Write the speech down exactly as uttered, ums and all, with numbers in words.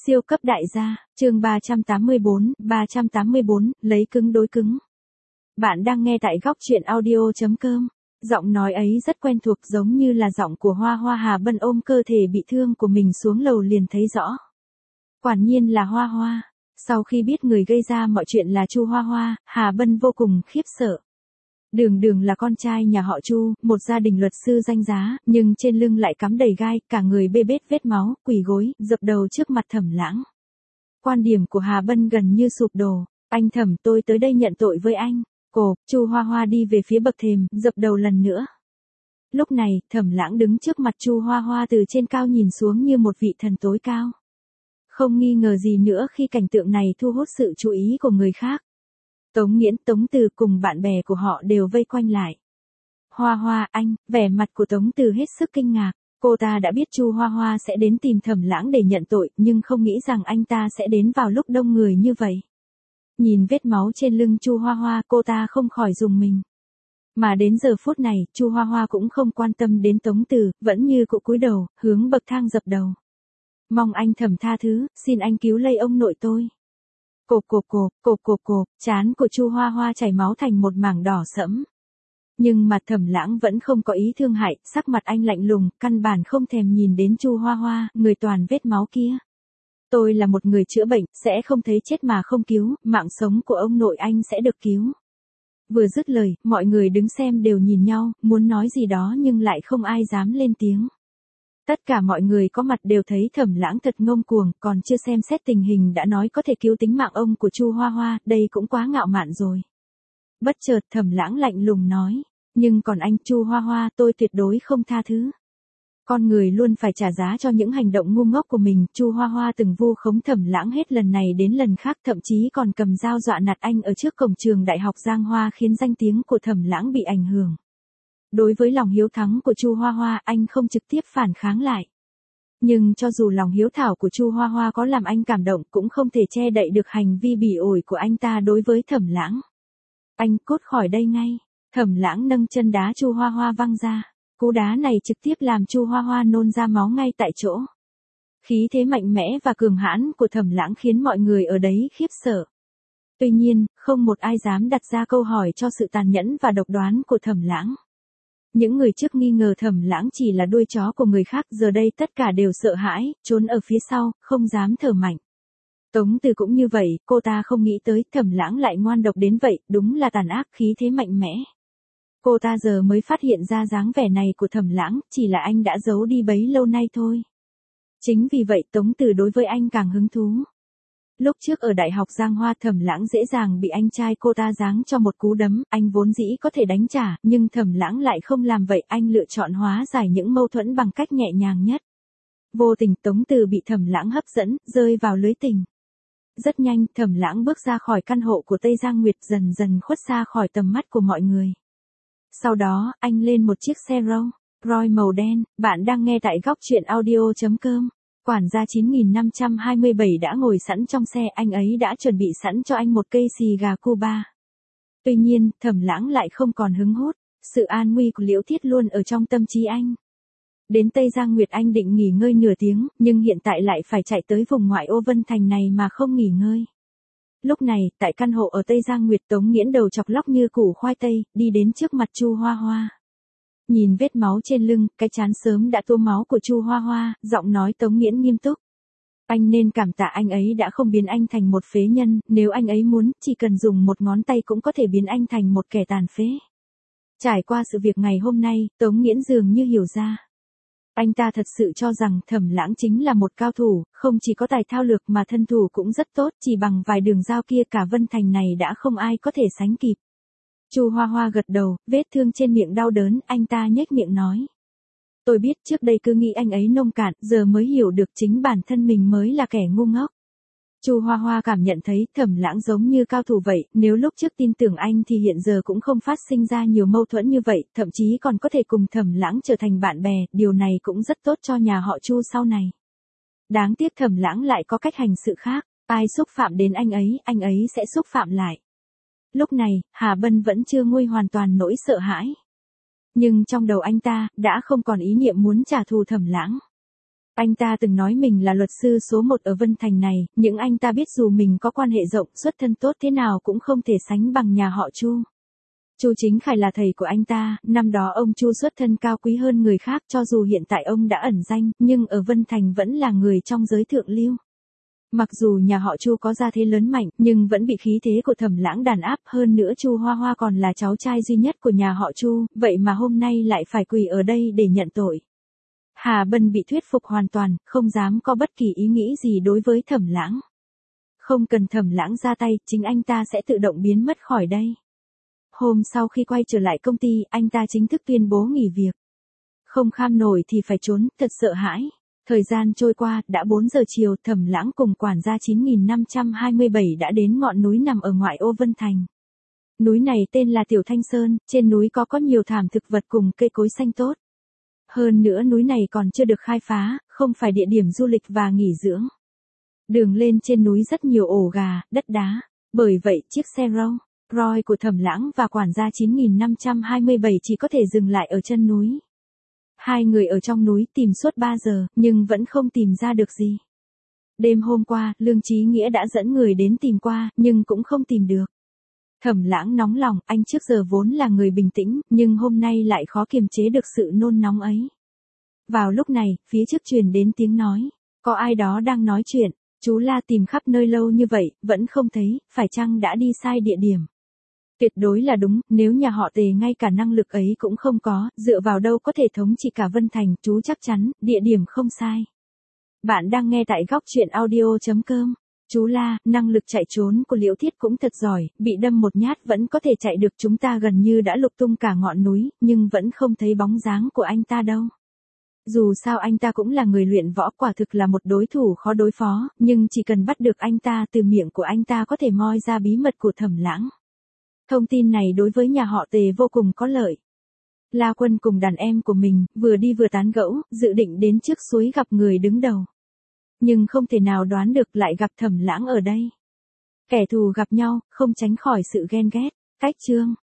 Siêu cấp đại gia, chương ba trăm tám mươi bốn, ba trăm tám mươi bốn, lấy cứng đối cứng. Bạn đang nghe tại góc truyện audio chấm com. Giọng nói ấy rất quen thuộc, giống như là giọng của Hoa Hoa. Hà Bân ôm cơ thể bị thương của mình xuống lầu liền thấy rõ. Quả nhiên là Hoa Hoa. Sau khi biết người gây ra mọi chuyện là Chu Hoa Hoa, Hà Bân vô cùng khiếp sợ. Đường Đường là con trai nhà họ Chu, một gia đình luật sư danh giá, nhưng trên lưng lại cắm đầy gai, cả người bê bết vết máu, quỳ gối, dập đầu trước mặt Thẩm Lãng. Quan điểm của Hà Bân gần như sụp đổ. Anh Thẩm, tôi tới đây nhận tội với anh. Cô, Chu Hoa Hoa đi về phía bậc thềm, dập đầu lần nữa. Lúc này, Thẩm Lãng đứng trước mặt Chu Hoa Hoa từ trên cao nhìn xuống như một vị thần tối cao. Không nghi ngờ gì nữa khi cảnh tượng này thu hút sự chú ý của người khác. Tống Nghiễn, Tống Từ cùng bạn bè của họ đều vây quanh lại. Hoa Hoa, anh, vẻ mặt của Tống Từ hết sức kinh ngạc. Cô ta đã biết Chu Hoa Hoa sẽ đến tìm Thẩm Lãng để nhận tội, nhưng không nghĩ rằng anh ta sẽ đến vào lúc đông người như vậy. Nhìn vết máu trên lưng Chu Hoa Hoa, cô ta không khỏi rùng mình. Mà đến giờ phút này, Chu Hoa Hoa cũng không quan tâm đến Tống Từ, vẫn như cụ cúi đầu, hướng bậc thang dập đầu. Mong anh Thẩm tha thứ, xin anh cứu lấy ông nội tôi. Cộp cộp cộp, cộp cộp cộp, trán của Chu Hoa Hoa chảy máu thành một mảng đỏ sẫm. Nhưng mặt Thẩm Lãng vẫn không có ý thương hại, sắc mặt anh lạnh lùng, căn bản không thèm nhìn đến Chu Hoa Hoa, người toàn vết máu kia. Tôi là một người chữa bệnh, sẽ không thấy chết mà không cứu, mạng sống của ông nội anh sẽ được cứu. Vừa dứt lời, mọi người đứng xem đều nhìn nhau, muốn nói gì đó nhưng lại không ai dám lên tiếng. Tất cả mọi người có mặt đều thấy Thẩm Lãng thật ngông cuồng, còn chưa xem xét tình hình đã nói có thể cứu tính mạng ông của Chu Hoa Hoa, đây cũng quá ngạo mạn rồi. Bất chợt Thẩm Lãng lạnh lùng nói, nhưng còn anh Chu Hoa Hoa, tôi tuyệt đối không tha thứ. Con người luôn phải trả giá cho những hành động ngu ngốc của mình. Chu Hoa Hoa từng vu khống Thẩm Lãng hết lần này đến lần khác, thậm chí còn cầm dao dọa nạt anh ở trước cổng trường đại học Giang Hoa, khiến danh tiếng của Thẩm Lãng bị ảnh hưởng. Đối với lòng hiếu thắng của Chu Hoa Hoa, anh không trực tiếp phản kháng lại. Nhưng cho dù lòng hiếu thảo của Chu Hoa Hoa có làm anh cảm động, cũng không thể che đậy được hành vi bỉ ổi của anh ta đối với Thẩm Lãng. Anh cút khỏi đây ngay. Thẩm Lãng nâng chân đá Chu Hoa Hoa văng ra. Cú đá này trực tiếp làm Chu Hoa Hoa nôn ra máu ngay tại chỗ. Khí thế mạnh mẽ và cường hãn của Thẩm Lãng khiến mọi người ở đấy khiếp sợ. Tuy nhiên, không một ai dám đặt ra câu hỏi cho sự tàn nhẫn và độc đoán của Thẩm Lãng. Những người trước nghi ngờ Thẩm Lãng chỉ là đuôi chó của người khác, giờ đây tất cả đều sợ hãi, trốn ở phía sau, không dám thở mạnh. Tống Từ cũng như vậy, cô ta không nghĩ tới Thẩm Lãng lại ngoan độc đến vậy, đúng là tàn ác, khí thế mạnh mẽ. Cô ta giờ mới phát hiện ra dáng vẻ này của Thẩm Lãng, chỉ là anh đã giấu đi bấy lâu nay thôi. Chính vì vậy Tống Từ đối với anh càng hứng thú. Lúc trước ở Đại học Giang Hoa, Thẩm Lãng dễ dàng bị anh trai cô ta giáng cho một cú đấm, anh vốn dĩ có thể đánh trả, nhưng Thẩm Lãng lại không làm vậy, anh lựa chọn hóa giải những mâu thuẫn bằng cách nhẹ nhàng nhất. Vô tình Tống Từ bị Thẩm Lãng hấp dẫn, rơi vào lưới tình. Rất nhanh, Thẩm Lãng bước ra khỏi căn hộ của Tây Giang Nguyệt, dần dần khuất xa khỏi tầm mắt của mọi người. Sau đó, anh lên một chiếc xe Rolls Royce màu đen. Bạn đang nghe tại góc truyện audio chấm com. Quản gia chín nghìn năm trăm hai mươi bảy đã ngồi sẵn trong xe, anh ấy đã chuẩn bị sẵn cho anh một cây xì gà Cuba. Tuy nhiên, Thẩm Lãng lại không còn hứng hút, sự an nguy của Liễu Thiết luôn ở trong tâm trí anh. Đến Tây Giang Nguyệt anh định nghỉ ngơi nửa tiếng, nhưng hiện tại lại phải chạy tới vùng ngoại ô Vân Thành này mà không nghỉ ngơi. Lúc này, tại căn hộ ở Tây Giang Nguyệt, Tống Nghiễn đầu chọc lóc như củ khoai tây, đi đến trước mặt Chu Hoa Hoa. Nhìn vết máu trên lưng, cái trán sớm đã tô máu của Chu Hoa Hoa, giọng nói Tống Nghiễn nghiêm túc. Anh nên cảm tạ anh ấy đã không biến anh thành một phế nhân, nếu anh ấy muốn, chỉ cần dùng một ngón tay cũng có thể biến anh thành một kẻ tàn phế. Trải qua sự việc ngày hôm nay, Tống Nghiễn dường như hiểu ra. Anh ta thật sự cho rằng Thẩm Lãng chính là một cao thủ, không chỉ có tài thao lược mà thân thủ cũng rất tốt, chỉ bằng vài đường dao kia cả Vân Thành này đã không ai có thể sánh kịp. Chu Hoa Hoa gật đầu, vết thương trên miệng đau đớn, anh ta nhếch miệng nói. Tôi biết trước đây cứ nghĩ anh ấy nông cạn, giờ mới hiểu được chính bản thân mình mới là kẻ ngu ngốc. Chu Hoa Hoa cảm nhận thấy Thẩm Lãng giống như cao thủ vậy, nếu lúc trước tin tưởng anh thì hiện giờ cũng không phát sinh ra nhiều mâu thuẫn như vậy, thậm chí còn có thể cùng Thẩm Lãng trở thành bạn bè, điều này cũng rất tốt cho nhà họ Chu sau này. Đáng tiếc Thẩm Lãng lại có cách hành sự khác, ai xúc phạm đến anh ấy, anh ấy sẽ xúc phạm lại. Lúc này, Hà Bân vẫn chưa nguôi hoàn toàn nỗi sợ hãi. Nhưng trong đầu anh ta, đã không còn ý niệm muốn trả thù Thẩm Lãng. Anh ta từng nói mình là luật sư số một ở Vân Thành này, nhưng anh ta biết dù mình có quan hệ rộng, xuất thân tốt thế nào cũng không thể sánh bằng nhà họ Chu. Chu Chính Khải là thầy của anh ta, năm đó ông Chu xuất thân cao quý hơn người khác, cho dù hiện tại ông đã ẩn danh, nhưng ở Vân Thành vẫn là người trong giới thượng lưu. Mặc dù nhà họ Chu có gia thế lớn mạnh, nhưng vẫn bị khí thế của Thẩm Lãng đàn áp, hơn nữa Chu Hoa Hoa còn là cháu trai duy nhất của nhà họ Chu, vậy mà hôm nay lại phải quỳ ở đây để nhận tội. Hà Bân bị thuyết phục hoàn toàn, không dám có bất kỳ ý nghĩ gì đối với Thẩm Lãng. Không cần Thẩm Lãng ra tay, chính anh ta sẽ tự động biến mất khỏi đây. Hôm sau khi quay trở lại công ty, anh ta chính thức tuyên bố nghỉ việc. Không kham nổi thì phải trốn, thật sợ hãi. Thời gian trôi qua, đã bốn giờ chiều, Thẩm Lãng cùng quản gia chín nghìn năm trăm hai mươi bảy đã đến ngọn núi nằm ở ngoại ô Vân Thành. Núi này tên là Tiểu Thanh Sơn, trên núi có có nhiều thảm thực vật cùng cây cối xanh tốt. Hơn nữa núi này còn chưa được khai phá, không phải địa điểm du lịch và nghỉ dưỡng. Đường lên trên núi rất nhiều ổ gà, đất đá, bởi vậy chiếc xe Rolls Royce của Thẩm Lãng và quản gia chín nghìn năm trăm hai mươi bảy chỉ có thể dừng lại ở chân núi. Hai người ở trong núi tìm suốt ba giờ, nhưng vẫn không tìm ra được gì. Đêm hôm qua, Lương Chí Nghĩa đã dẫn người đến tìm qua, nhưng cũng không tìm được. Thẩm Lãng nóng lòng, anh trước giờ vốn là người bình tĩnh, nhưng hôm nay lại khó kiềm chế được sự nôn nóng ấy. Vào lúc này, phía trước truyền đến tiếng nói, có ai đó đang nói chuyện, chú La tìm khắp nơi lâu như vậy, vẫn không thấy, phải chăng đã đi sai địa điểm? Tuyệt đối là đúng, nếu nhà họ Tề ngay cả năng lực ấy cũng không có, dựa vào đâu có thể thống trị cả Vân Thành, chú chắc chắn, địa điểm không sai. Bạn đang nghe tại góc truyện audio chấm com. Chú La, năng lực chạy trốn của Liễu Thiết cũng thật giỏi, bị đâm một nhát vẫn có thể chạy được, chúng ta gần như đã lục tung cả ngọn núi, nhưng vẫn không thấy bóng dáng của anh ta đâu. Dù sao anh ta cũng là người luyện võ, quả thực là một đối thủ khó đối phó, nhưng chỉ cần bắt được anh ta, từ miệng của anh ta có thể moi ra bí mật của Thẩm Lãng. Thông tin này đối với nhà họ Tề vô cùng có lợi. La Quân cùng đàn em của mình, vừa đi vừa tán gẫu, dự định đến trước suối gặp người đứng đầu. Nhưng không thể nào đoán được lại gặp Thẩm Lãng ở đây. Kẻ thù gặp nhau, không tránh khỏi sự ghen ghét. Cách chương